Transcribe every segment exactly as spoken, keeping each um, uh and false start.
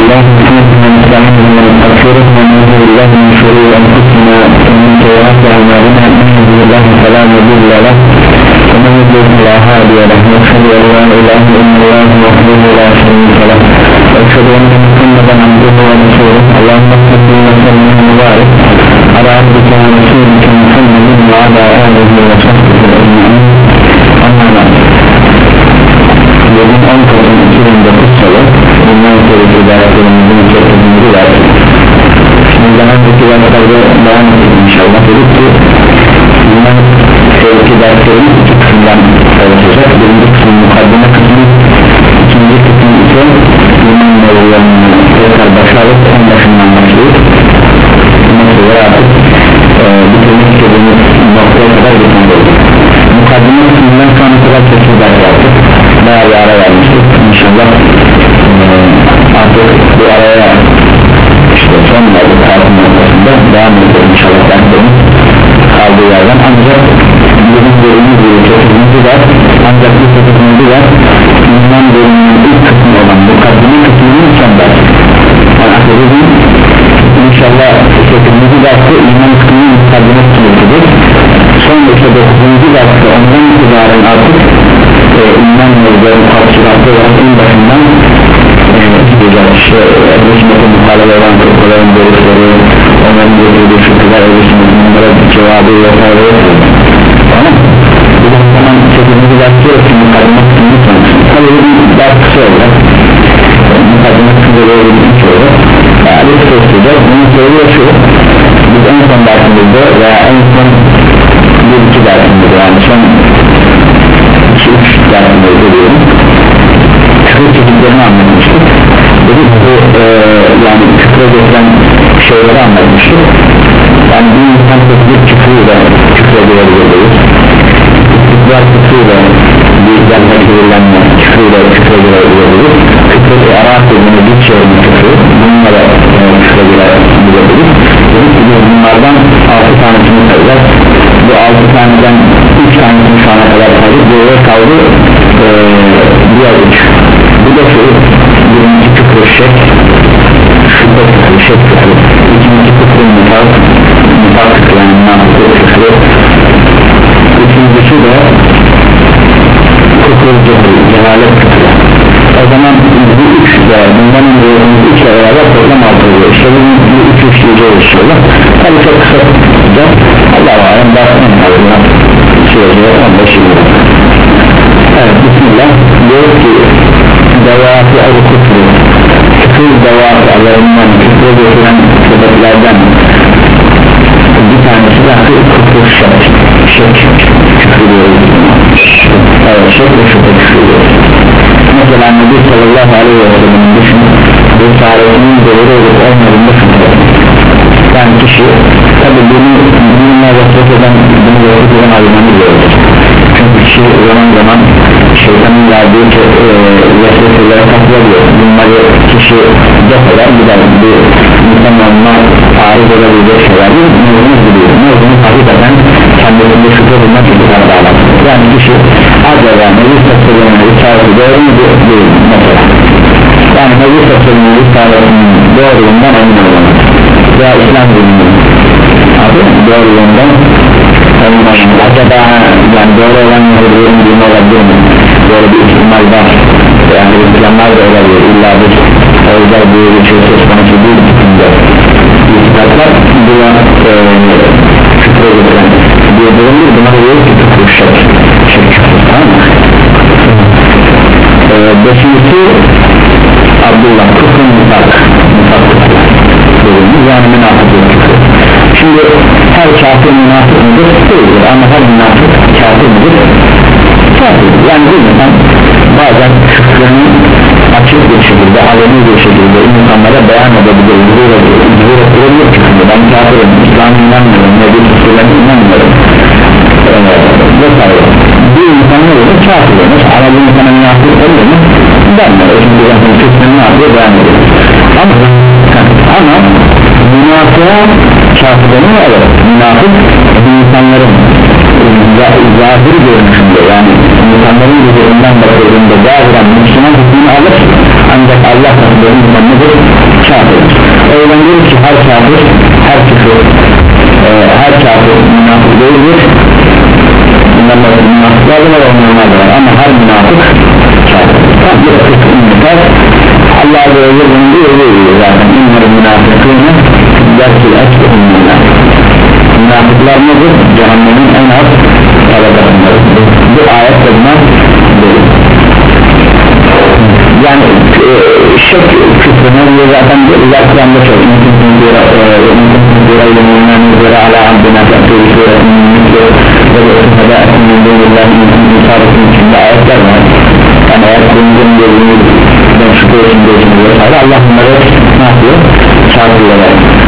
الله نستعينه ونستغفره ونعوذ بالله من شرور انفسنا ومن سيئات اعمالنا من يهده الله فلا مضل له ومن يضلل فلا هادي له واشهد ان لا اله الا الله وحده لا شريك له واشهد ان محمدا عبده ورسوله اللهم صل وسلم وبارك على عبدك ورسولك محمد وعلى اله وصحبه اجمعين. اما بعد bugün on Kasım iki bin dokuz salı bundan sonraki ibaretlerimizin içerisinde var. Şimdi daha önceki derslerde devam edeceğiz inşallah. Dedik ki bundan sonraki derslerin iki kısımdan olacak. Birinci kısım mukaddime kısmı, ikinci kısım ise iman mevzularını tekrar başarıp en başından başlayıp mesela artık e, bitirmek istediğimiz noktaya kadar gitmeli olduk. Mukaddime kısmından sonra kadar sekiz ders yaptık. Bayağı bir ara vermiştik inşallah ee, artık bu araya işte son verdik altın noktasında devam ediyoruz inşallah derslerimiz kaldığı yerden. Ancak bizim bölümümüz gibi sekizinci ders, ancak bu sekizinci ders iman bölümünün ilk kısmı olan mukaddime kısmının son ders. Yani akıllıdır inşallah sekizinci derste iman kısmının mukaddime kısmıdır. Sonra işte dokuzuncu derste ondan itibaren artık e, iman mevzuların kapsılatı olan en başından gideceğiz. İşte Ebu-i Muhalebe olan kırkların görüşleri, onların görüşleri, şüpheler, Ebu-i bunlara cevabı vesaire yapıyor. Tamam. Bu da zaman sekizinci dersi yok ki mukaddime kısmını tanışın. Tabii bir ders kısa olacak. Mukaddime kısmını böyle bir iki olur. Yani bir kısa olacak. Bunun söylüyor şu, biz en son dersimizde veya en son bir iki dersimizde yani son iki üç dersimizde diyorum küfür çeşitlerini anlatmıştık. Dedik bu e, yani küfre getiren şeyleri anlatmıştık. Yani bir insan teknik küfrüyle küfre görebiliriz. İstikrar küfrüyle bir derme küfürlenme küfrüyle küfre görebiliriz. Küfre Arap dediğinde bir çevrimi küfrü bununla da e, küfre görebiliriz. Dedik ki bunlardan altı tanesini sayacağız. Bu altı taneden üç tanesini şu ana kadar saydık. Böyle kaldı e, diğer üç. Bu da şu birinci küfrü şek, şüphe küfrü şek küfrü, ikinci küfrü nifak, nifak küfrü yani nafıkı küfrü, üçüncüsü de küfrü küfrü, cehalet küfrü. O zaman bu üç de bundan önce üç de beraber toplam altı oluyor. İşte bu üç üç diyeceğiz inşallah. Tabi çok kısa tutacağız. Allah-u Alem dersinin kalbına süreceğiz on beş yıl. Evet, bismillah. Diyor ki devası el-küfrü, küfür devası Allah'ından küfre götüren sebeplerden bir tanesi de küfür şek, şek küfür diyoruz. Evet, şek ve şüphe küfür diyoruz. Mesela Nebi sallallahu aleyhi ve sellem'in düşünün bu tarihinin doğru olup olmadığında şüphe. Yani kişi tabi bunu bununla vasıf eden bunu vasıf eden alimini görür. Çünkü kişi zaman zaman şeytanın verdiği e, vesveselere kapılabiliyor. Bunları kişi def eder gider. Bir insan onunla tarif edebilecek şeyler değil. Mevzunu biliyor. Mevzunu tarif eden kendisinde şüphe bulmak iktidar bağlar. Yani kişi acaba Nebi Sassal'ın risaleti doğru mu değil mesela. Yani Nebi Sassal'ın risaletinin doğruluğundan emin olmak veya İslam dininin doğruluğundan emin olmak. Acaba yani doğru olan doğruluğun dini olabilir mi? Böyle bir ihtimal var. Yani İslamlar da olabilir. İlla bir özel bir şey söz konusu değil bütünde. İslamlar buna e, küfre getiren bir durumdur. Buna diyor ki küfür şek. Şek küfür, tamam mı? E, beşincisi Abdullah küfür nifak. Nifak küfür. Yani münafıklık küfür. Şimdi her kafir münafık mıdır? Değildir ama her münafık kafir mıdır? Kafir. Yani bu insan bazen küfrünü açık bir şekilde, aleni bir şekilde insanlara beyan edebilir, zuhur ettirebilir küfrünü. Ben kafirim, İslam'a inanmıyorum, Nebi Sassal'ına inanmıyorum ee, vesaire. Bir insan ne olur? Kafir olur. Ama bu insana münafık olur mu? Denmez. Çünkü zaten küfrünü ne yapıyor? Beyan ediyor. Ama ama münafığa kafirlerin evet münafık insanların zahiri görünüşünde, yani insanların üzerinden bakıldığında zahiren Müslüman hükmünü alır, ancak Allah katında insanlıdır kafir. Öyle diyor ki her kafir, her küfür, e, her kafir münafık değildir. Bunlar münafıklar var, onlarlar var, ama her münafık kafir. Bir kısım ümmetler Allah Azze ve Celle'nin de öyle diyor zaten. İnlerin münafıkını derkil açık ümmetler. Münafıklar nedir? Cehennemin en az tabakasındadır. Bu ayet buna değil. Yani e, şek küfrüne diye zaten uzaklarında çok mümkün bir ilimlerine göre ala abdina katıyı suretinin mümkün ve de ötüfede etinin doğrularının mümkün tarifinin içinde ayetler var. Yani eğer kulunun gözünü ben şüphe için gözünü vesaire Allah bunları ne yapıyor? Çarpıyorlar.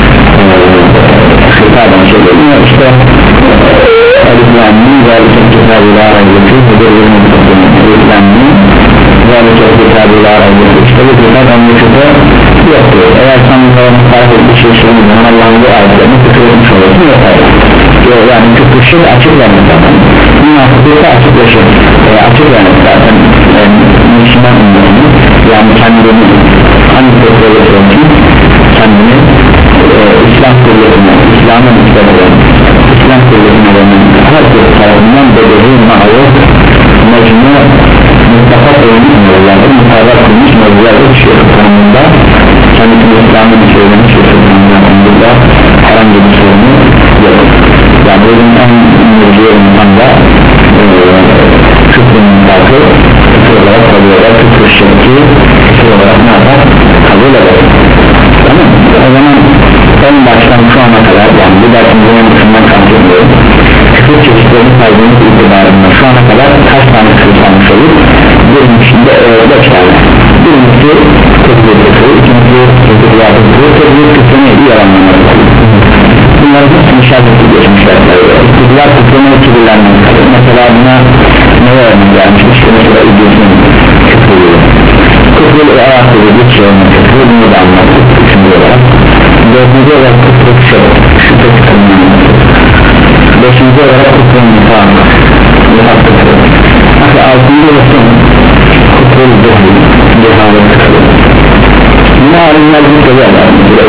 Şüpheden söylüyor işte Eliflenmin Zaliket kitabı-ı araylıkı Hıdırlı'nın tuttuğunu Eliflenmin Zaliket kitabı-ı araylıkı İşte bu kitap anlıkıda yoktur. Eğer sen bunların farklı bir şey söylediğin zaman Allah'ın bu ayetlerini tutuyormuş olursun yeter. Yani küfür açık vermek zaten münafıklıkta açıklaşır e, açık vermek zaten e, Müslüman ümmetini yani kendini hangi kötüye söylediğin kendini e, İslam kuvvetine İslam'ın isterleri İslam kuvvetine herkes tarafından bedeli mağlup mecmu mutlaka oyunun yollarda mutabak kılmış mevzularda düşüyor konumunda kendisini İslam'ın söylemiş ve sonunda herhangi bir sorunu yok. Yani bugün en ünlü insanda küfrün farkı küfür olarak kabul eder, küfür şirki küfür olarak ne yapar? Kabul eder. Tamam. O zaman en baştan şu ana kadar yani bir dersimizin en başından kalkıyorum. Küfür çeşitlerini saydığımız itibarında şu ana kadar kaç tane küfür almış olur? Birincisi de beş tane. Birincisi küfür küfür, ikincisi küfür küfür, küfür küfür neydi? Yalanlamalı. Bunların hepsini işaretli geçmişler. İstiklal küfrünü kibirlenmek. Mesela buna ne örnek gelmiş? İşte mesela İdris'in küfrü. Küfrü ayaklı bir şey olmak. Küfrü bunu da anlattık. Üçüncü olarak. Dördüncü olarak küfrü şey. Şüphe küfrünü anlattık. Beşinci olarak küfrünü nifak. Nifak küfrü. Hatta altıncı olarak küfrü zuhri. Cehalet küfrü. Yine alimler bir şey var.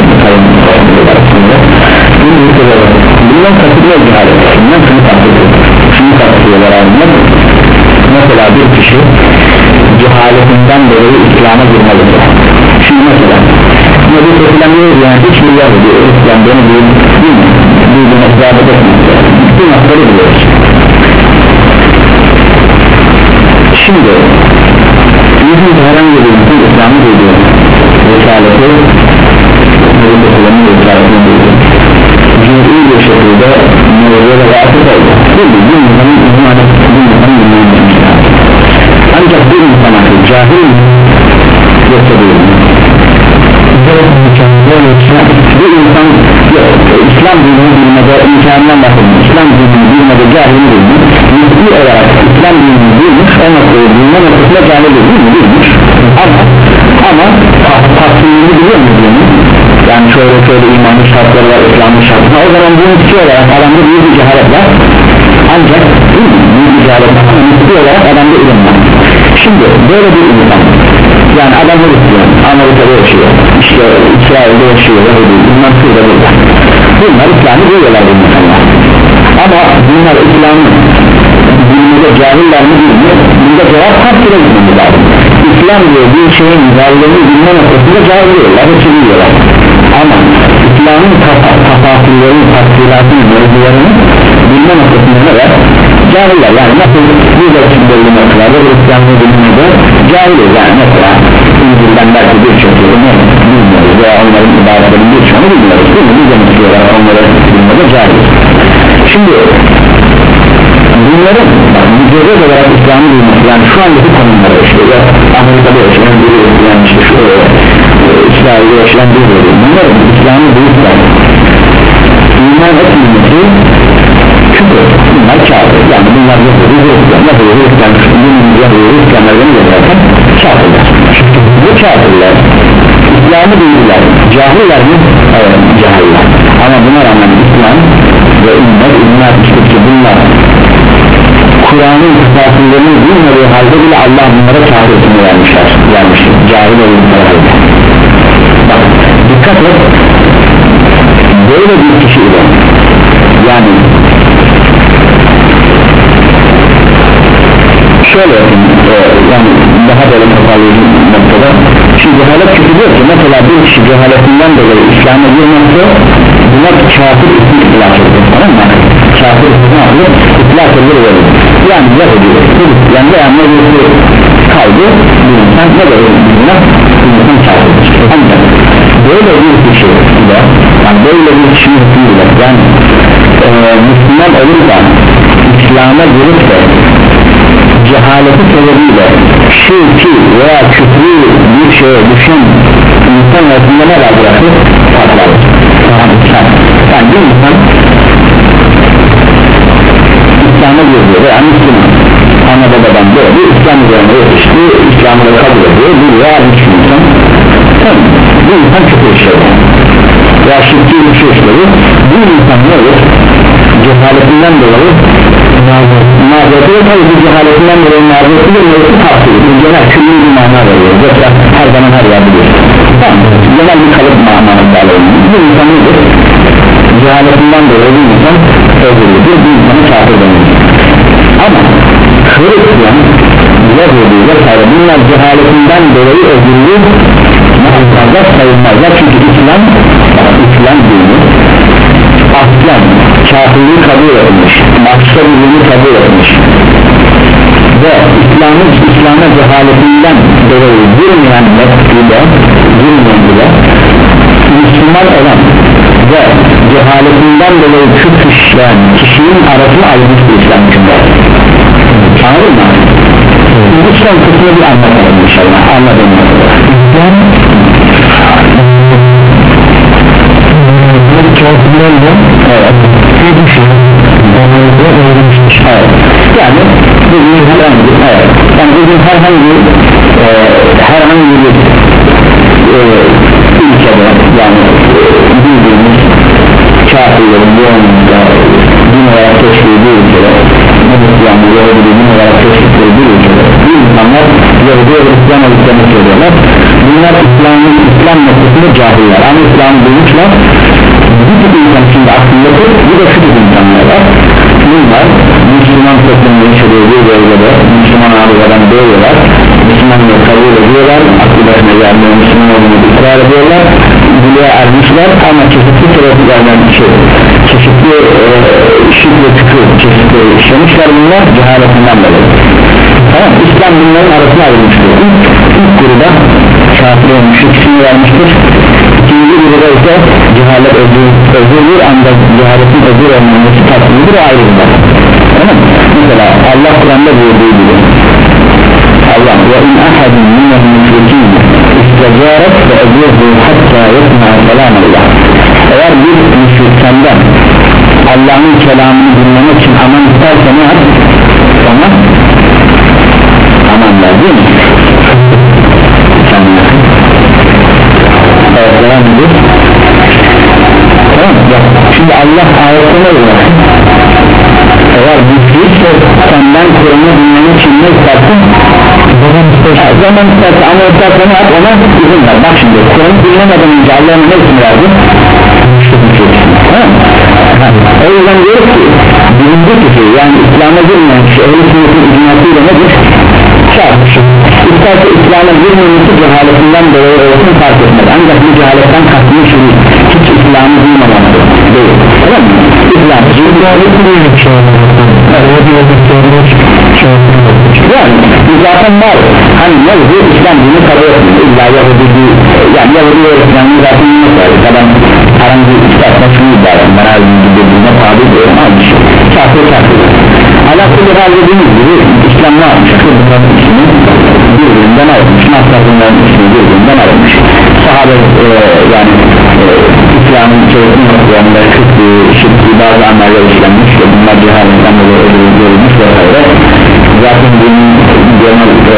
Bundan katılıyor cehalet. Bundan şunu katılıyor. Şunu katılıyorlar alimler. Mesela bir kişi cehaletinden dolayı İslam'a girmelidir. Şimdi mesela Nebi Selam diyor yani hiç milyar ediyor İslam beni değil değil mi? Bildiğine icabet etmekte. Bir noktaları biliyoruz. Şimdi yüzün herhangi bir insan İslam'ı duyuyor. Vekaleti Nebi Selam'ın vekaletini duyuyor. Cüz'i bir şekilde mevzuya da vakıf oldu. Değil mi? Bir insanın imanı bir insanın imanı çıkmışlar. Ancak bir insana cahil yoksa değil mi? Bir insan İslam dinini bilmede imkanından bahsediyor. İslam dinini bilmede cahil değil mi? Nisbi olarak İslam dinini bilmiş o noktayı bilme noktasında cahil değil mi? Bilmiş. Ama ama tahsilini biliyor mu diyor mu? Yani şöyle şöyle imanın şartları var, İslam'ın şartları. O zaman bu nisbi olarak adamda büyük bir cehalet var. Ancak büyük bir cehalet var ama nisbi olarak adamda ilim var. Şimdi böyle bir insan yani adam Hristiyan, Amerika'da yaşıyor, işte İsrail'de yaşıyor, bunlar şurada burada. Bunlar İslam'ı duyuyorlar bu insanlar. Ama bunlar İslam'ı bilmede cahiller mi bilmiyor? Bunda cevap kapsıra gitmemiz lazım. İslam diyor bir şeyin varlığını bilme noktasında cahil diyorlar, hepsi biliyorlar. Ama İslam'ın tafasillerini, tafsilatını, mevzularını bilme noktasında ne var? Cahiller yani nasıl bir ölçüm belli noktalarda İslam'ı bilmede cahiliz yani mesela İncil'den belki birçok yolu bilmiyoruz veya onların ibadetlerin birçoğunu bilmiyoruz değil mi? Biz de mutluyorlar onları bilmede cahiliz. Şimdi bunların mücerred olarak İslam'ı bilmesi yani şu andaki konumlara işte ya Amerika'da yaşayan biri yani işte şu e, İsrail'de yaşayan biri bunlar İslam'ı bilirler iman etmemesi küfür bunlar kâfir yani bunlar Yahudi Hristiyan Yahudi Hristiyan Yahudi Hristiyanlardan yazarken kâfirler bu kâfirler İslam'ı bilirler cahiller mi? Evet cahiller ama buna rağmen İslam ve ümmet ümmet işte ki bunlar Kur'an'ın kısaslarını bilmediği halde bile Allah bunlara kâfirliğini vermişler, vermiştir, cahil oldukları halde. Bak dikkat et, böyle bir kişi ile yani şöyle yapayım, e, yani daha böyle toparlayıcı noktada şimdi cehalet kötü diyor ki mesela bir kişi cehaletinden dolayı İslam'a girmezse buna kafir ismi itlak edilir, tamam mı? Kafir ismi alır, itlak edilir yani ne ediyor? Yani veya ne birisi kaldı bir insan ne de bir insan kafirdir. Ancak böyle bir kişi de yani böyle bir kişi hükmüyle yani e, Müslüman olur da İslam'a girip de cehaleti sebebiyle şirki veya küfrü bir şeye düşen insan arasında ne var bırakır? Patlar. Yani bir insan İslam'a girdi veya Müslüman ana babadan doğdu, İslam üzerine yetişti, İslam'ı da kabul ediyor, bir veya üç insan tamam, bu insan küfür işledi veya şirki bir şey işledi, bu insan ne olur? Cehaletinden dolayı mazereti ve tabi bu cehaletinden dolayı mazereti ve mevcut tavsiye bu genel külli bir mana veriyor yoksa her zaman her yerde değil tamam, genel bir kalıp manası alayım bu insan nedir? Cehaletinden dolayı bir insan özürlüdür, bir insanı kafir denir ama Hristiyan, Yahudi vesaire bunlar cehaletinden dolayı özürlü mahzarlar sayılmazlar çünkü İslam İslam dini aslan kafirliği kabul etmiş, başka birliğini kabul etmiş ve İslam'ın İslam'a cehaletinden dolayı girmeyen nefsiyle girmeyen bile Müslüman olan ve cehaletinden dolayı küfür işleyen kişinin arasını ayrılmıştır İslam hükümler. Anladın mı? Bu son kısmını bir anlatalım inşallah. Anladın mı? İslam kafirlerle evet bir şey onlarda öğrenmiştir evet. Yani bugün herhangi evet. yani bugün herhangi e, herhangi bir e, ülkede yani e, bildiğimiz kafirlerin yoğunluğunda din olarak seçtiği bir ülkede Hristiyanlı Yahudi din olarak seçtikleri bir ülkede bu insanlar Yahudi ve Hristiyan olduklarını söylüyorlar bunlar İslam'ın İslam noktasında cahiller ama İslam'ı duymuşlar bir tip insan şimdi aklındadır bir de şu tip insanlar var bunlar Müslüman toplumun yaşadığı bir bölgede Müslüman abilerden doğuyorlar Müslümanlığı kabul ediyorlar aklı başına geldiği Müslüman olduğunu ısrar ediyorlar buluğa ermişler ama çeşitli sebeplerden şey, çeşitli e, şirk ve küfür çeşitli işlemişler bunlar cehaletinden dolayı tamam İslam bunların arasına ayrılmıştır ilk, ilk gruba kafir olmuş ikisini vermiştir ikinci gruba ise cehalet özür, özürdür ancak cehaletin özür olmaması tatlıdır o ayrılır tamam mesela Allah Kur'an'da buyurduğu gibi Allah ve in ahadun minel müşrikin istecaret ve ezirhu hatta yetma'a selamallah eğer bir müşrik senden Allah'ın kelamını dinlemek için aman isterse ne yap? Ona aman ver değil mi? Evet devam ediyor tamam ya şimdi Allah ayette ne diyor? Eğer müşrik senden Kur'an'ı dinlemek için ne istersin? Zaman isterse zaman isterse ama isterse ne yap? Ona izin ver bak şimdi Kur'an'ı dinlemeden önce Allah'ın ne ismi verdi? Tamam o yüzden diyoruz ki birinci kişi yani İslam'a girmeyen kişi ehl-i sünnetin icmasıyla nedir? Şartmışı İsterse İslam'a girmemesi cehaletinden dolayı olsun fark etmez ancak bu cehaletten kastını şunu hiç İslam'ı bilmemesi değil tamam mı? İslam cehaletin değil şu an yani bu zaten var hani ne bu İslam dini kabul etmiyor illa Yahudi yani Yahudi öğretmenliği zaten yok adam herhangi bir istersen şunu ibaret ben her gün birbirine tabi diyorum ama bir şey kafir kafir alakalı hal dediğimiz gibi İslam ne yapmış bunların ismi birbirinden ayrılmış naslarından ismi birbirinden ayrılmış sahabe e, yani e, İslam'ın çoğunun noktalarında kırklı şirkli bazı ameller işlenmiş ve bunlar cehaletten dolayı görülmüş ve öyle zaten bunun genel e,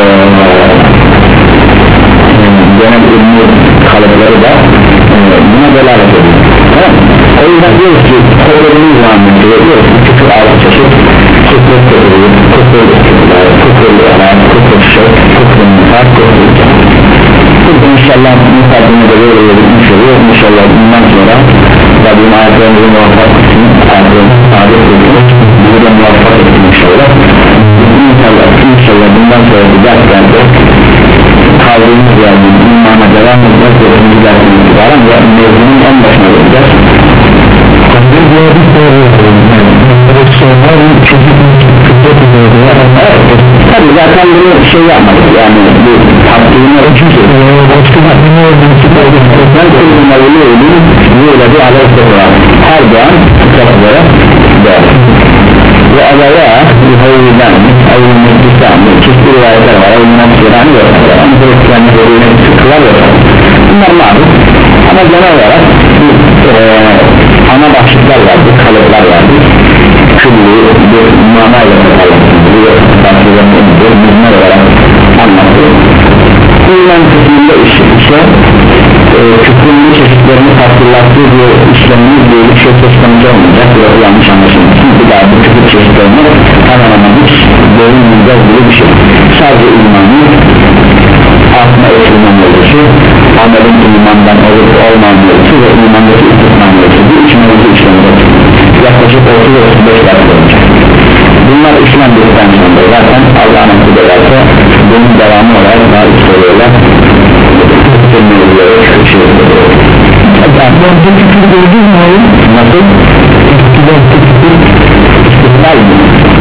genel ürünü kalıpları da e, buna delalet ediyor tamam mı? O yüzden diyoruz ki kufrediğimiz zaman diyoruz ki küfür altı çeşit: küfür küfür, küfür küfür, küfür yalan, küfür şek, küfür nifak, küfür icam. Burada inşallah mukaddime de böyle verilmiş oluyor. İnşallah bundan sonra Rabbim ayetlerimizi muvaffak etsin, ayetlerimizi saadet ediyor, bizi de muvaffak etsin inşallah. İnşallah, inşallah bundan sonraki derslerde kaldığımız yerden imana devam edeceğiz ve önce dersin itibaren ve mevzunun en başına geleceğiz. Bir diğer bir soru evet sorular çocuk kütlet ediyordu ya. Evet tabi zaten bunu şey yapmadık yani bu hakkını ucuz başka hakkını olduğunu ben kıldım öyle öyle böyle bir aleyhisselam her doğan kitaplara der ve alaya bir hayırdan ayın meclistan çeşitli rivayetler var ayın meclistan yok ama bu etkilerini böyle sıkılar yok bunlar maruz ama genel olarak bu e, ana başlıklar vardı, kalıplar vardı külli bir manayla kalıplı ve başlıklarını indir bunlar olarak anlatıyor. İman kısmında ise e, küfrünün çeşitlerini hatırlattığı bir işlemimiz böyle bir şey söz konusu olmayacak ve yanlış anlaşılmasın bir daha bu küfür çeşitlerini hemen hemen hiç bölünmeyeceğiz gibi bir şey. Sadece imanın atma etkilen oluşu, amelin imandan olup olmaması ve imandaki istisnan oluşu bu üç mevzu işlemleri yaklaşık otuz otuz beş dakika olacak. Bunlar işlendikten sonra zaten Allah'ın nasip ederse bunun devamı olarak daha üst soruyorlar mevzuları şu şey yapıyorlar. Ben bu küfür gördün mü oğlum? Nasıl? Eskiden küfür istisnal mı?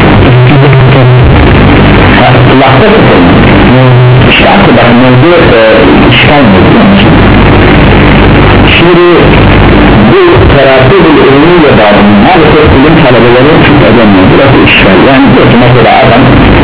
Kulakta küfür mü? İşte akıda mevzu işgal mı? Şimdi bu terapi bir ürünüyle bağlı maalesef ilim talebeleri çok edemiyor burası işgal yani diyor ki mesela adam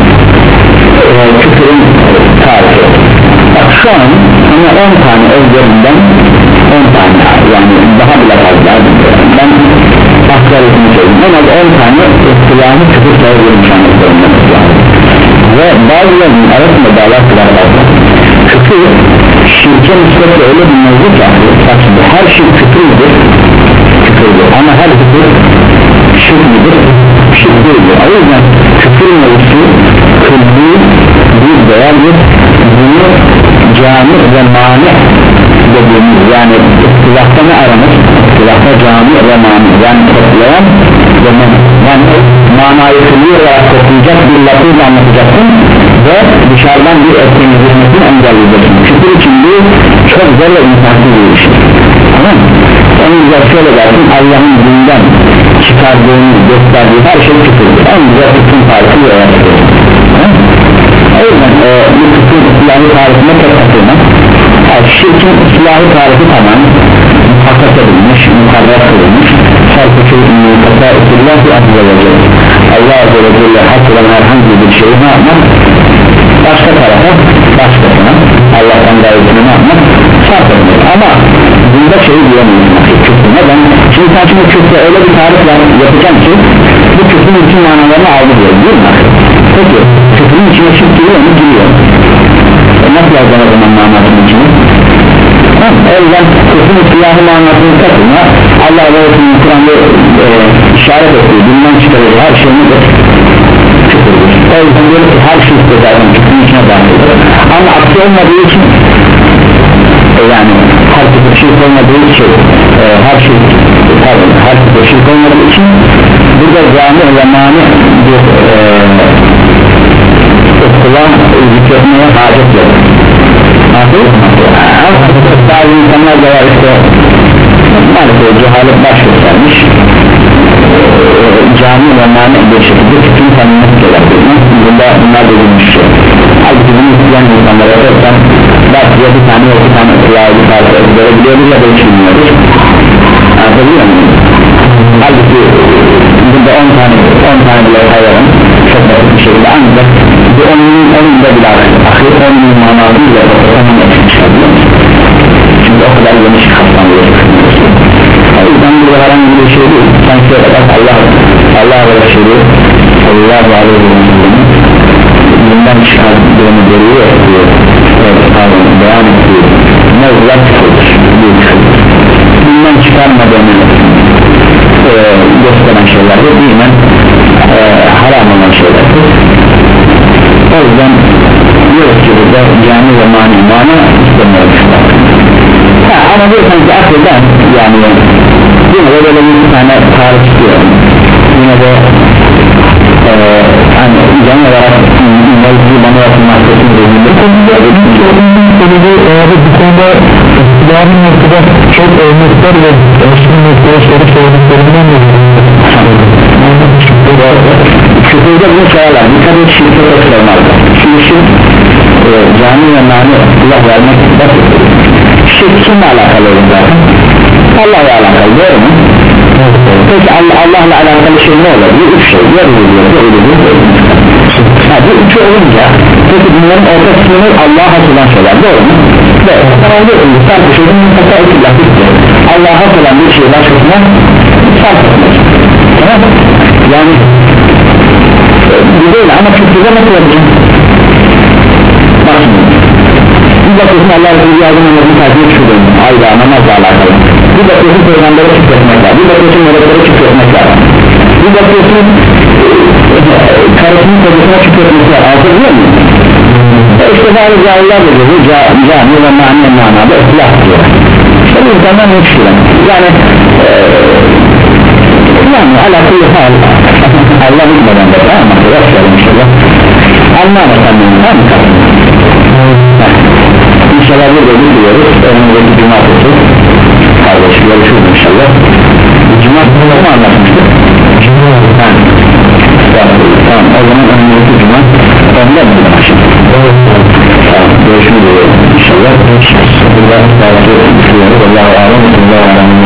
e, küfürün tarifi bak şu an sana on tane özlerinden on tane yani daha bile fazla ben aktarısını söyleyeyim en az on tane silahı küfür sayılırım şu an özlerinden ve bazılarının arasında bağlantılar fazla küfür şirke nispetle öyle bir mevzu ki bak şimdi her şey küfürdür küfürdür ama her küfür şirk midir? Şirk değildir. O yüzden küfür mevzusu külli bir değerdir. Bunu cami ve mani dediğimiz yani istilahta ne aranır? İstilahta cami ve mani yani toplayan ve mani yani manayı külli olarak toplayacak bir lafıyla anlatacaksın ve dışarıdan bir etkinin girmesini engelleyeceksin. Küfür için bu çok zor ve imkansız bir iş. Tamam mı? Onun güzel şöyle dersin Allah'ın dinden çıkardığını gösterdiği her şey küfürdür. En güzel küfrün tarifi ve yaratır. O yüzden e, bu küfrün silahı tarifine tek atılmaz. Yani şirkin silahı tarifi tamam muhakkak edilmiş, mukarrar kılınmış. Sarkıcı muhakkak etkiler ki azze ve celle Allah azze ve celle hak olan herhangi bir şeyi ne yapmak? Başka tarafa, başkasına Allah'tan gayretini ne yapmak? Sarf etmek. Ama bunda şeyi diyemiyorsun küfür neden? Şimdi sen şimdi küfür öyle bir tarif yapacağım ki bu küfrün bütün manalarını aldı diyor değil mi? Peki küfrün içine şirk giriyor mu? Giriyor. E nasıl yazacağım o zaman manasının içine? O yüzden küfrün silahı manasını takılma Allah ve Resulü'nün Kur'an'da e, işaret ettiği bundan çıkarıyor her şey nedir? Küfürdür. O yüzden diyor ki her şey de zaten küfrün içine dahildir. Ama aksi olmadığı için yani her türlü şirk olmadığı için e, her şey pardon her türlü şirk olmadığı için burada cami ve mani bir e, okula zikretmeye hacet yok. Nasıl? Bazı insanlar da var işte maalesef cehalet baş göstermiş e, cami ve mani bir şekilde bütün tanımlık gerektiğini bunda bunlar dediğimiz şey. Halbuki bunu isteyen insanlara öğretmen belki ya bir tane ya bir tane silahı bir parça görebiliyoruz ya da hiç bilmiyoruz. Anlatabiliyor muyum? Halbuki burada on tane on tane bile sayalım çok basit bir şekilde ancak bu onun önünde bile ahir onun manasıyla onun etmişler çünkü o kadar geniş kapsamlı o yüzden burada herhangi bir şey değil sen şöyle bak Allah Allah ve Resulü sallallahu aleyhi ve sellem'in bundan çıkardığını görüyor diyor beyan ettiği mevzular çıkılır bundan çıkarmadığını e, gösteren şeylerdir, dinen e, haram olan şeylerdir. O yüzden diyoruz ki burada cami ve mani mana istemiyoruz. Ha, ama diyorsan ki akıldan yani yine de böyle bir tane tarih istiyorum, yine de e, hani genel olarak mevzu bana yapılmak için dediğimde bu konuda bu konuda İslam'ın noktada çok örnekler ve Müslüman noktaları söylediklerinden de küfürde bunu sayarlar, bir tabi şirkete sormazlar. Şimdi şirk e, cami ve mani Allah vermek basit. Şirk kimle alakalı olur zaten? Allah'la alakalı, doğru mu? Peki Allah, Allah'la alakalı şey ne olur? Bu üç şey, ya ölüyor, ya ölüyor, ya ölüyor. Bu üçü olunca peki bunların orta kısmını Allah'a atılan şeyler, doğru mu? Doğru. Ama öyle ölüyor, sarkı şeyin mutlaka ikilah bitti. Allah'a atılan bir şey başkasına sarkı etmek. Tamam mı? Yani bu böyle ama küfürde nasıl yapacağım? Bak şimdi bir bakıyorsun Allah'a bir yardım anlamını takip etmiyor, ayda namazla alakalı. Bir bakıyorsun peygambere küfretmek var, bir bakıyorsun meleklere küfretmek var, bir bakıyorsun karısının kocasına küfretmek var. Anlatabiliyor muyum? E işte bazı cahiller de diyor, cami ve mani manada ıslah diyor. İşte bu insanlar ne çıkıyor? Yani e, yani alakalı hal Allah bilmeden de tamam mı? Rastlayalım inşallah. Anlamak anlamını tamam mı? İnşallah burada biliyoruz. Önümüzdeki cumartesi kardeş görüşürüz inşallah. Cumartesi ne anlatmıştık? Cumartesi. Tamam, o zaman önümüzdeki cuma onda mı başlayalım? Evet. Tamam, görüşürüz inşallah. Burada sağlıklı düşünüyoruz. Allah'a emanet olun.